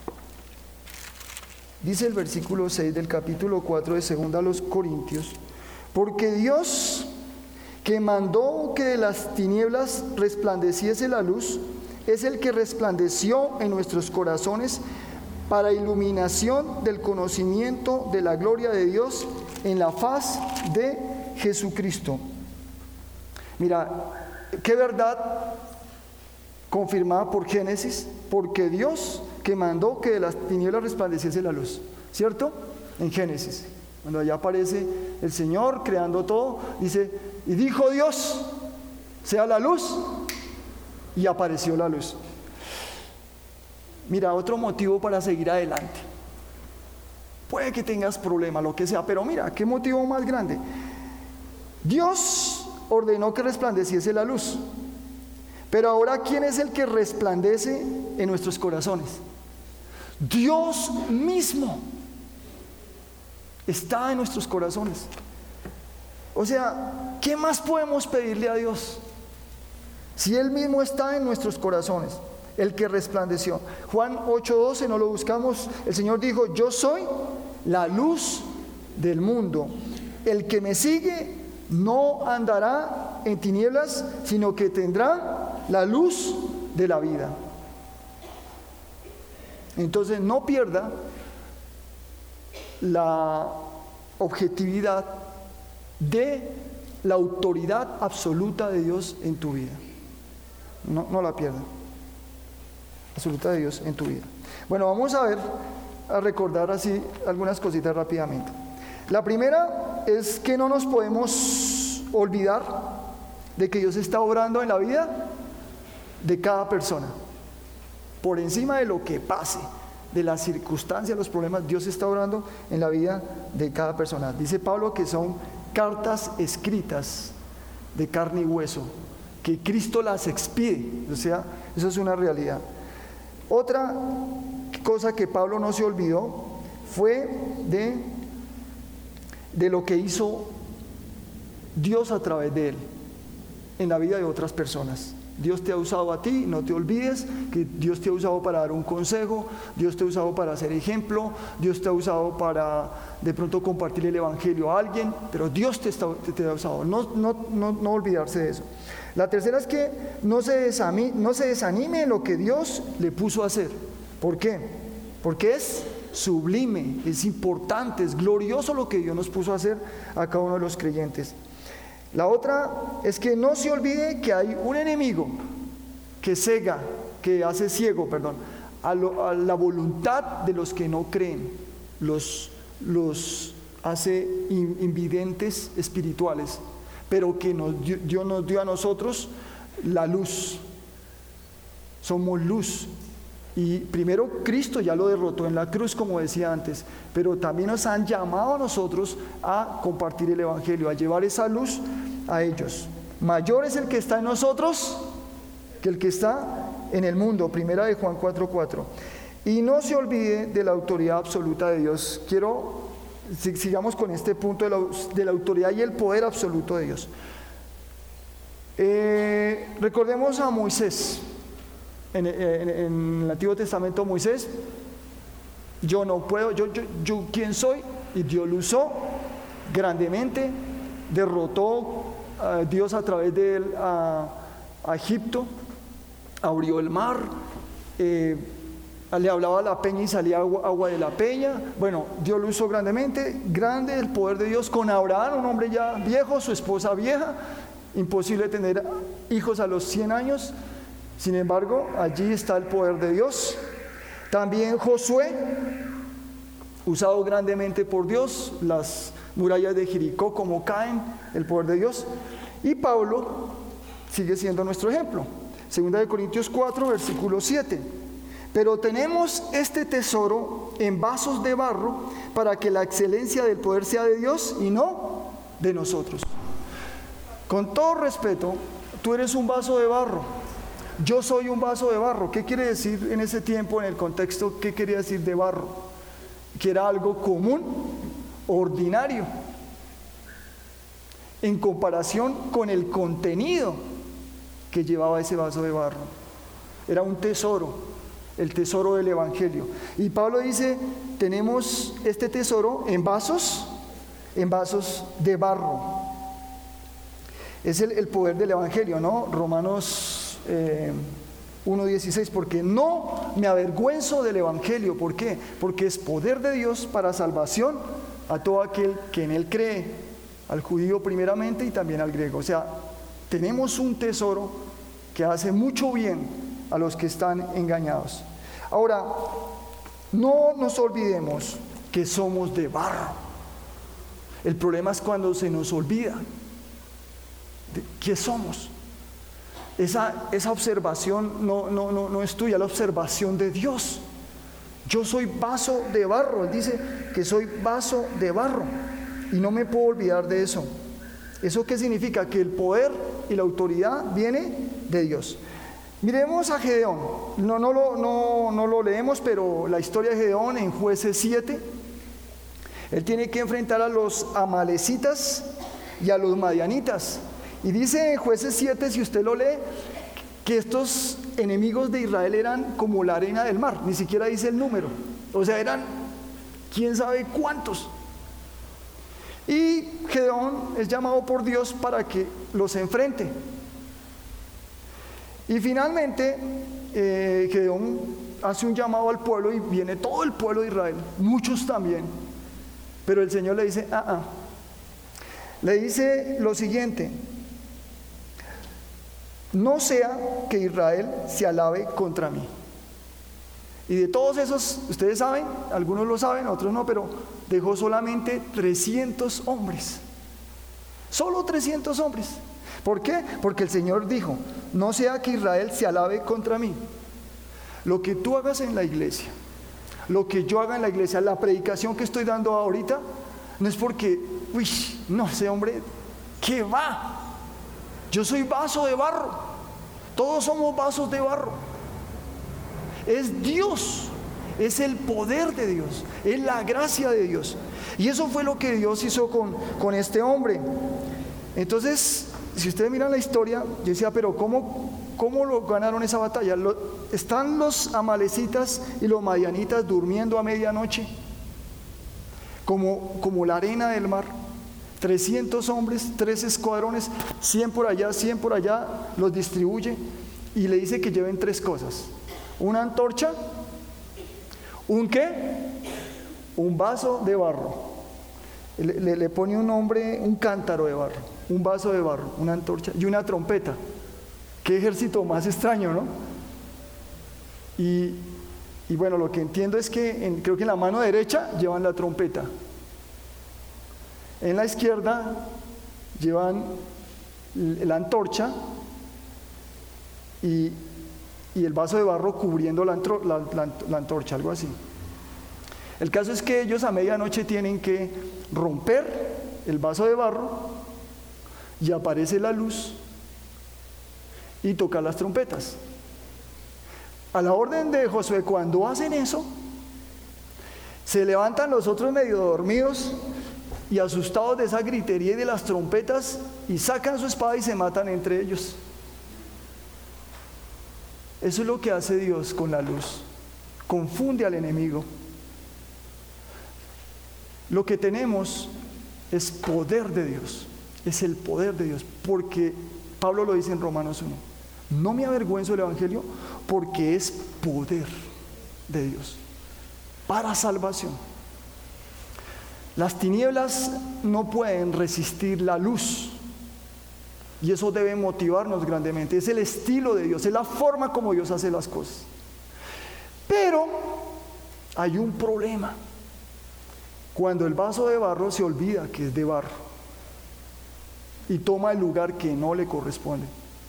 Speaker 1: Dice el versículo seis del capítulo cuatro de segunda a los Corintios, porque Dios, que mandó que de las tinieblas resplandeciese la luz, es el que resplandeció en nuestros corazones para iluminación del conocimiento de la gloria de Dios en la faz de Jesucristo. Mira, qué verdad confirmada por Génesis, porque Dios que mandó que de las tinieblas resplandeciese la luz, ¿cierto? En Génesis, cuando allá aparece el Señor creando todo, dice, y dijo Dios, sea la luz, y apareció la luz. Mira, otro motivo para seguir adelante. Puede que tengas problemas, lo que sea, pero mira, qué motivo más grande. Dios ordenó que resplandeciese la luz, pero ahora, ¿quién es el que resplandece en nuestros corazones? Dios mismo está en nuestros corazones. O sea, ¿qué más podemos pedirle a Dios? Si Él mismo está en nuestros corazones, el que resplandeció. Juan ocho doce, no lo buscamos, el Señor dijo, yo soy la luz del mundo. El que me sigue no andará en tinieblas, sino que tendrá la luz de la vida. Entonces no pierda la objetividad de la autoridad absoluta de Dios en tu vida. No, no la pierda. Absoluta de Dios en tu vida. Bueno, vamos a ver, a recordar así algunas cositas rápidamente. La primera es que no nos podemos olvidar de que Dios está obrando en la vida de cada persona. Por encima de lo que pase, de las circunstancias, los problemas, Dios está obrando en la vida de cada persona. Dice Pablo que son cartas escritas de carne y hueso, que Cristo las expide. O sea, eso es una realidad. Otra cosa que Pablo no se olvidó fue de, de lo que hizo Dios a través de él en la vida de otras personas. Dios te ha usado a ti, no te olvides que Dios te ha usado para dar un consejo, Dios te ha usado para hacer ejemplo, Dios te ha usado para de pronto compartir el evangelio a alguien, pero Dios te, está, te, te ha usado, no, no, no, no olvidarse de eso. La tercera es que no se, desanime, no se desanime en lo que Dios le puso a hacer. ¿Por qué? Porque es sublime, es importante, es glorioso lo que Dios nos puso a hacer a cada uno de los creyentes. La otra es que no se olvide que hay un enemigo que cega, que hace ciego, perdón, a, lo, a la voluntad de los que no creen, los, los hace invidentes espirituales, pero que nos, Dios nos dio a nosotros la luz. Somos luz Y primero Cristo ya lo derrotó en la cruz, como decía antes, pero también nos han llamado a nosotros a compartir el Evangelio, a llevar esa luz a ellos. Mayor es el que está en nosotros que el que está en el mundo. Primera de Juan cuatro cuatro. Y no se olvide de la autoridad absoluta de Dios. Quiero, sigamos con este punto de la, de la autoridad y el poder absoluto de Dios. Eh, recordemos a Moisés. En, en, en el Antiguo Testamento, Moisés, yo no puedo, yo, yo, yo quién soy, y Dios lo usó grandemente, derrotó a Dios a través de él a, a Egipto, abrió el mar, eh, le hablaba a la peña y salía agua, agua de la peña. Bueno, Dios lo usó grandemente, grande el poder de Dios con Abraham, un hombre ya viejo, su esposa vieja, imposible tener hijos a los cien años. Sin embargo, allí está el poder de Dios. También Josué, usado grandemente por Dios, las murallas de Jericó como caen, el poder de Dios. Y Pablo sigue siendo nuestro ejemplo. Segunda de Corintios cuatro, versículo siete. Pero tenemos este tesoro en vasos de barro para que la excelencia del poder sea de Dios y no de nosotros. Con todo respeto, tú eres un vaso de barro. Yo soy un vaso de barro. ¿Qué quiere decir en ese tiempo, en el contexto? ¿Qué quería decir de barro? Que era algo común, ordinario, en comparación con el contenido que llevaba ese vaso de barro. Era un tesoro, el tesoro del Evangelio. Y Pablo dice, tenemos este tesoro en vasos, en vasos de barro. Es el, el poder del Evangelio, ¿no? Romanos Eh, uno dieciséis, porque no me avergüenzo del Evangelio. ¿Por qué? Porque es poder de Dios para salvación a todo aquel que en él cree, al judío primeramente y también al griego. O sea, tenemos un tesoro que hace mucho bien a los que están engañados. Ahora, no nos olvidemos que somos de barro. El problema es cuando se nos olvida de qué somos. Esa, esa observación no, no, no, no es tuya, la observación de Dios. Yo soy vaso de barro. Él dice que soy vaso de barro y no me puedo olvidar de eso. ¿Eso qué significa? Que el poder y la autoridad viene de Dios. Miremos a Gedeón. No, no, lo, no, no lo leemos, pero la historia de Gedeón en Jueces siete. Él tiene que enfrentar a los amalecitas y a los madianitas. Y dice en Jueces siete, si usted lo lee, que estos enemigos de Israel eran como la arena del mar, ni siquiera dice el número, o sea, eran quién sabe cuántos. Y Gedeón es llamado por Dios para que los enfrente. Y finalmente, eh, Gedeón hace un llamado al pueblo y viene todo el pueblo de Israel, muchos también, pero el Señor le dice, ah, ah, le dice lo siguiente: no sea que Israel se alabe contra mí. Y de todos esos, ustedes saben, algunos lo saben, otros no, pero dejó solamente trescientos hombres. Solo trescientos hombres. ¿Por qué? Porque el Señor dijo, no sea que Israel se alabe contra mí. Lo que tú hagas en la iglesia, lo que yo haga en la iglesia, la predicación que estoy dando ahorita, no es porque, uy, no, ese hombre, ¿qué va? Yo soy vaso de barro. Todos somos vasos de barro. Es Dios, es el poder de Dios, es la gracia de Dios. Y eso fue lo que Dios hizo con, con este hombre. Entonces, si ustedes miran la historia, yo decía, pero ¿cómo, cómo lo ganaron esa batalla? Lo, ¿Están los amalecitas y los madianitas durmiendo a medianoche? Como, como la arena del mar. trescientos hombres, tres escuadrones, cien por allá, cien por allá, los distribuye y le dice que lleven tres cosas: una antorcha, ¿un qué? Un vaso de barro. Le, le, le pone un nombre, un cántaro de barro, un vaso de barro, una antorcha y una trompeta. Qué ejército más extraño, ¿no? Y, y bueno, lo que entiendo es que en, creo que en la mano derecha llevan la trompeta. En la izquierda llevan la antorcha y, y el vaso de barro cubriendo la, antro, la, la, la antorcha, algo así. El caso es que ellos a medianoche tienen que romper el vaso de barro y aparece la luz y tocar las trompetas. A la orden de Josué, cuando hacen eso, se levantan los otros medio dormidos y asustados de esa gritería y de las trompetas, y sacan su espada y se matan entre ellos. Eso es lo que hace Dios con la luz. Confunde al enemigo. Lo que tenemos es poder de Dios. Es el poder de Dios. Porque Pablo lo dice en Romanos uno. No me avergüenzo del Evangelio porque es poder de Dios para salvación. Las tinieblas no pueden resistir la luz. Y eso debe motivarnos grandemente. Es el estilo de Dios, es la forma como Dios hace las cosas. Pero hay un problema. Cuando el vaso de barro se olvida que es de barro y toma el lugar que no le corresponde.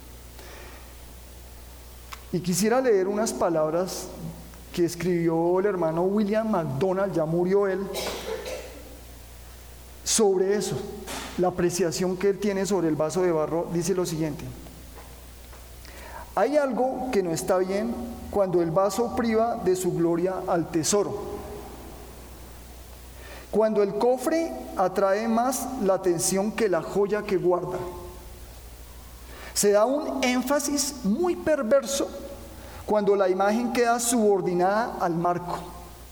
Speaker 1: Y quisiera leer unas palabras que escribió el hermano William MacDonald, ya murió él, sobre eso. La apreciación que él tiene sobre el vaso de barro dice lo siguiente: hay algo que no está bien cuando el vaso priva de su gloria al tesoro, cuando el cofre atrae más la atención que la joya que guarda. Se da un énfasis muy perverso cuando la imagen queda subordinada al marco.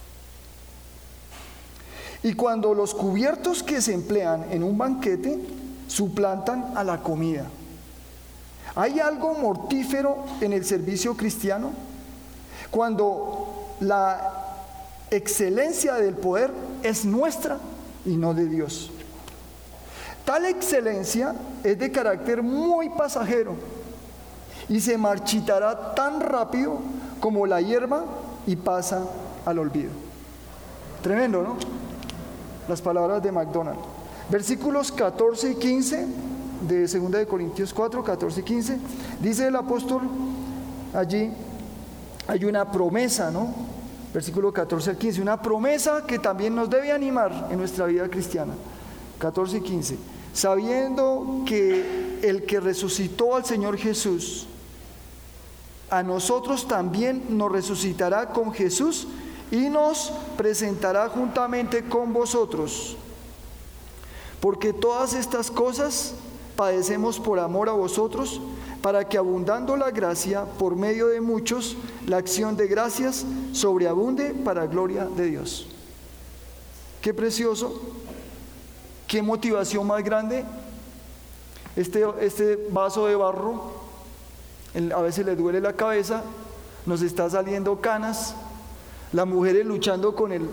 Speaker 1: Y cuando los cubiertos que se emplean en un banquete suplantan a la comida. ¿Hay algo mortífero en el servicio cristiano? Cuando la excelencia del poder es nuestra y no de Dios. Tal excelencia es de carácter muy pasajero y se marchitará tan rápido como la hierba y pasa al olvido. Tremendo, ¿no? Las palabras de MacDonald. Versículos catorce y quince de segunda de Corintios cuatro, catorce y quince, dice el apóstol allí, hay una promesa, ¿no? Versículo catorce al quince, una promesa que también nos debe animar en nuestra vida cristiana. catorce y quince, sabiendo que el que resucitó al Señor Jesús, a nosotros también nos resucitará con Jesús y nos presentará juntamente con vosotros. Porque todas estas cosas padecemos por amor a vosotros, para que abundando la gracia por medio de muchos, la acción de gracias sobreabunde para gloria de Dios. Qué precioso, qué motivación más grande. Este, este vaso de barro, a veces le duele la cabeza, nos está saliendo canas, las mujeres luchando con el,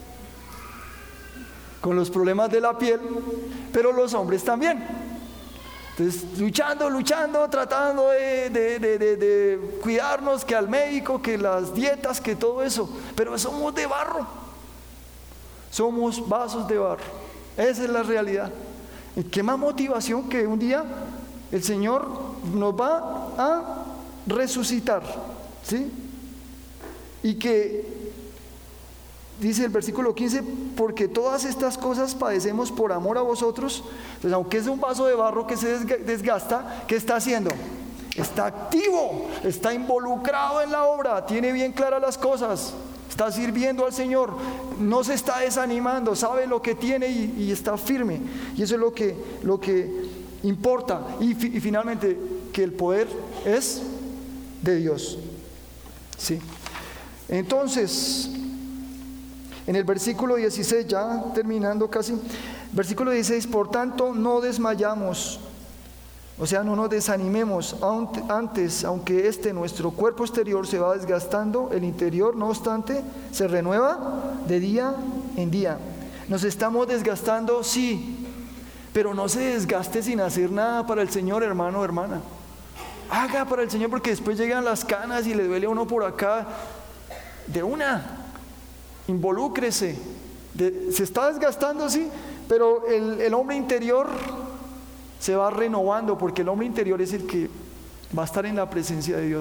Speaker 1: con los problemas de la piel, pero los hombres también. Entonces, luchando, luchando, tratando de, de, de, de, de cuidarnos, que al médico, que las dietas, que todo eso, pero somos de barro, somos vasos de barro. Esa es la realidad. ¿Y qué más motivación que un día el Señor nos va a resucitar? ¿Sí? Y que dice el versículo quince, porque todas estas cosas padecemos por amor a vosotros. Entonces, aunque es un vaso de barro que se desgasta, ¿qué está haciendo? Está activo, está involucrado en la obra, tiene bien claras las cosas, está sirviendo al Señor, no se está desanimando, sabe lo que tiene y, y está firme. Y eso es lo que, lo que importa. Y, fi, y finalmente, que el poder es de Dios. Sí. Entonces, en el versículo dieciséis, ya terminando casi, versículo dieciséis, por tanto no desmayamos, o sea, no nos desanimemos, antes, aunque este nuestro cuerpo exterior se va desgastando, el interior, no obstante, se renueva de día en día. Nos estamos desgastando, sí, pero no se desgaste sin hacer nada para el Señor, hermano o hermana. Haga para el Señor, porque después llegan las canas y le duele a uno por acá. De una, involúcrese. De, se está desgastando, sí, pero el, el hombre interior se va renovando, porque el hombre interior es el que va a estar en la presencia de Dios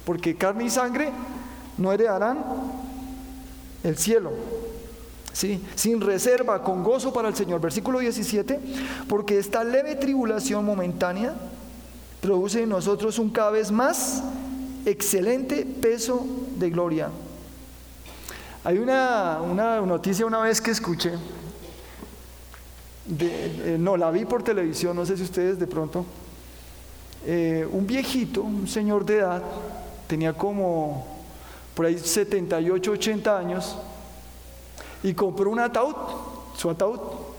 Speaker 1: porque carne y sangre no heredarán el cielo. Sí, sin reserva, con gozo para el Señor. Versículo diecisiete, porque esta leve tribulación momentánea produce en nosotros un cada vez más excelente peso de gloria. Hay una, una noticia una vez que escuché, de, eh, no, la vi por televisión, no sé si ustedes de pronto, eh, un viejito, un señor de edad, tenía como por ahí setenta y ocho, ochenta años, y compró un ataúd, su ataúd.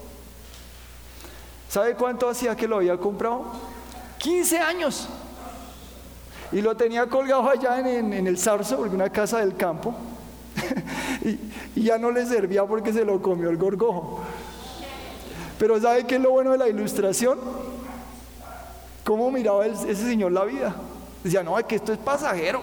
Speaker 1: ¿Sabe cuánto hacía que lo había comprado? quince años. Y lo tenía colgado allá en, en, en el zarzo, en una casa del campo. y, y ya no le servía porque se lo comió el gorgojo. Pero ¿sabe qué es lo bueno de la ilustración? ¿Cómo miraba el, ese señor la vida? Decía, no, es que esto es pasajero.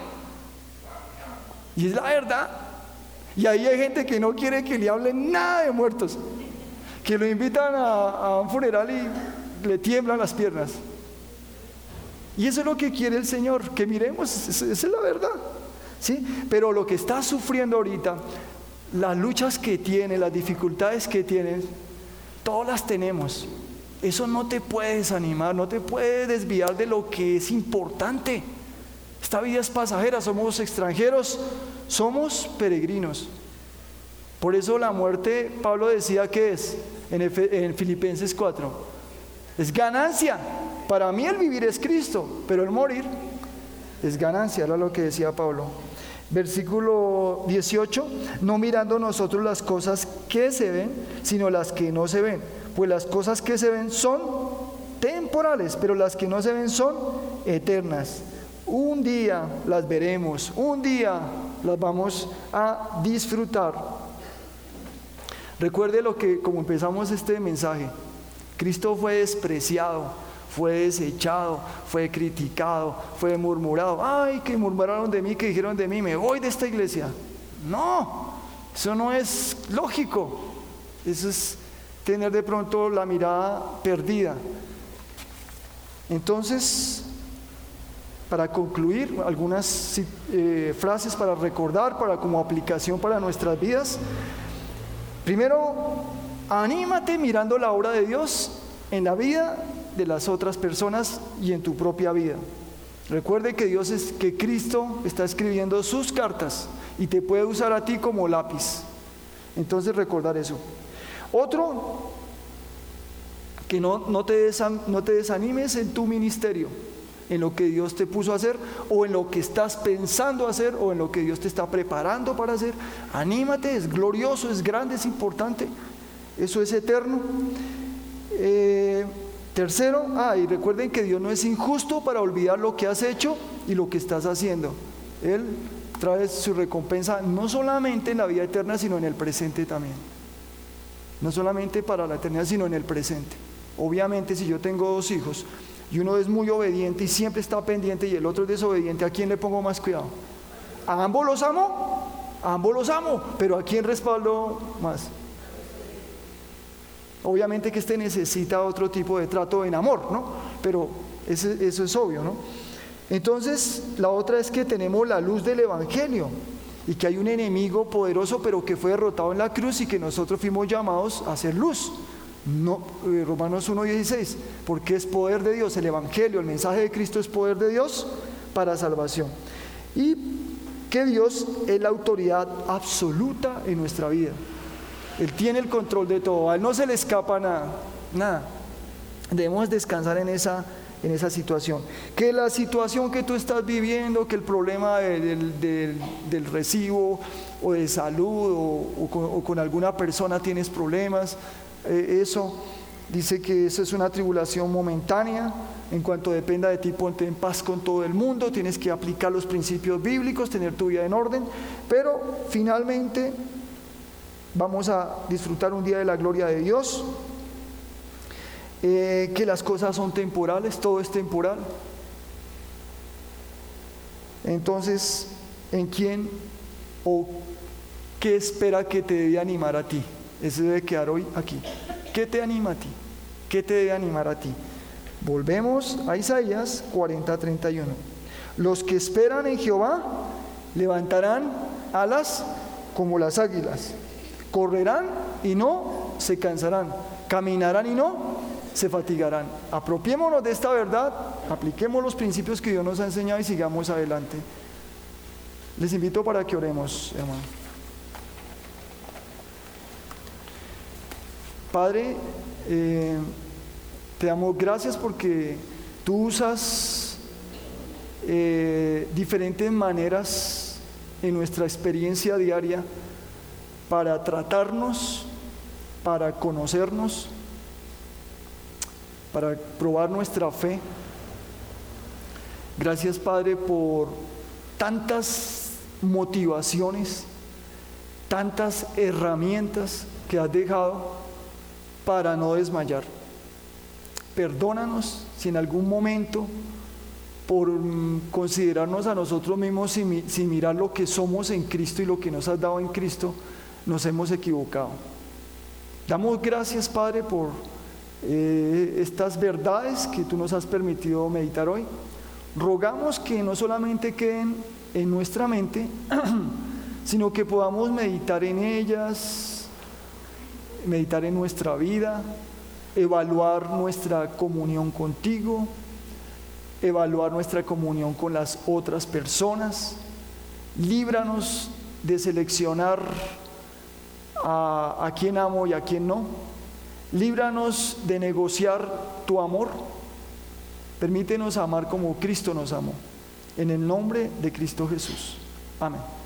Speaker 1: Y es la verdad. Y ahí hay gente que no quiere que le hablen nada de muertos, que lo invitan a, a un funeral y le tiemblan las piernas. Y eso es lo que quiere el Señor, que miremos, esa es la verdad, ¿sí? Pero lo que está sufriendo ahorita, las luchas que tiene, las dificultades que tiene, todas las tenemos. Eso no te puede desanimar, no te puede desviar de lo que es importante. Esta vida es pasajera, somos extranjeros, somos peregrinos. Por eso la muerte, Pablo decía que es, en, Efe, en Filipenses cuatro, es ganancia. Para mí el vivir es Cristo, pero el morir es ganancia, era lo que decía Pablo. Versículo dieciocho, no mirando nosotros las cosas que se ven, sino las que no se ven, pues las cosas que se ven son temporales, pero las que no se ven son eternas. Un día las veremos, un día las vamos a disfrutar. Recuerde lo que, como empezamos este mensaje, Cristo fue despreciado, fue desechado, fue criticado, fue murmurado. Ay, que murmuraron de mí, que dijeron de mí, me voy de esta iglesia. No, eso no es lógico. Eso es tener de pronto la mirada perdida. Entonces, para concluir, algunas eh, frases para recordar, para como aplicación para nuestras vidas. Primero, anímate mirando la obra de Dios en la vida de las otras personas y en tu propia vida. Recuerde que Dios es, que Cristo está escribiendo sus cartas y te puede usar a ti como lápiz. Entonces recordar eso. Otro, que no, no, te desan, no te desanimes en tu ministerio, en lo que Dios te puso a hacer, o en lo que estás pensando hacer, o en lo que Dios te está preparando para hacer. Anímate, es glorioso, es grande, es importante. Eso es eterno. Eh, tercero, ah, y recuerden que Dios no es injusto para olvidar lo que has hecho y lo que estás haciendo. Él trae su recompensa no solamente en la vida eterna, sino en el presente también. No solamente para la eternidad, sino en el presente. Obviamente, si yo tengo dos hijos y uno es muy obediente y siempre está pendiente y el otro es desobediente, ¿a quién le pongo más cuidado? ¿A ambos los amo? A ambos los amo, pero ¿a quién respaldo más? Obviamente que este necesita otro tipo de trato en amor, ¿no? Pero ese, eso es obvio, ¿no? Entonces, la otra es que tenemos la luz del Evangelio y que hay un enemigo poderoso, pero que fue derrotado en la cruz y que nosotros fuimos llamados a hacer luz. No, eh, Romanos uno dieciséis, porque es poder de Dios, el Evangelio, el mensaje de Cristo es poder de Dios para salvación. Y que Dios es la autoridad absoluta en nuestra vida. Él tiene el control de todo, a Él no se le escapa nada, nada. Debemos descansar en esa, en esa situación. Que la situación que tú estás viviendo, que el problema de, del, del, del recibo o de salud o, o, con, o con alguna persona tienes problemas, eh, eso dice que eso es una tribulación momentánea. En cuanto dependa de ti, ponte en paz con todo el mundo, tienes que aplicar los principios bíblicos, tener tu vida en orden, pero finalmente vamos a disfrutar un día de la gloria de Dios, eh, que las cosas son temporales, todo es temporal. Entonces, ¿en quién o qué espera que te debe animar a ti? Eso debe quedar hoy aquí. ¿Qué te anima a ti? ¿Qué te debe animar a ti? Volvemos a Isaías cuarenta, treinta y uno. Los que esperan en Jehová levantarán alas como las águilas, correrán y no se cansarán, caminarán y no se fatigarán. Apropiémonos de esta verdad, apliquemos los principios que Dios nos ha enseñado y sigamos adelante. Les invito para que oremos, hermano. Padre, eh, te damos gracias porque tú usas eh, diferentes maneras en nuestra experiencia diaria para tratarnos, para conocernos, para probar nuestra fe. Gracias, Padre, por tantas motivaciones, tantas herramientas que has dejado para no desmayar. Perdónanos si en algún momento, por considerarnos a nosotros mismos sin, sin mirar lo que somos en Cristo y lo que nos has dado en Cristo, nos hemos equivocado. Damos gracias, Padre, por eh, estas verdades que tú nos has permitido meditar hoy. Rogamos que no solamente queden en nuestra mente, sino que podamos meditar en ellas, meditar en nuestra vida, evaluar nuestra comunión contigo, evaluar nuestra comunión con las otras personas. Líbranos de seleccionar a, a quién amo y a quién no. Líbranos de negociar tu amor. Permítenos amar como Cristo nos amó. En el nombre de Cristo Jesús. Amén.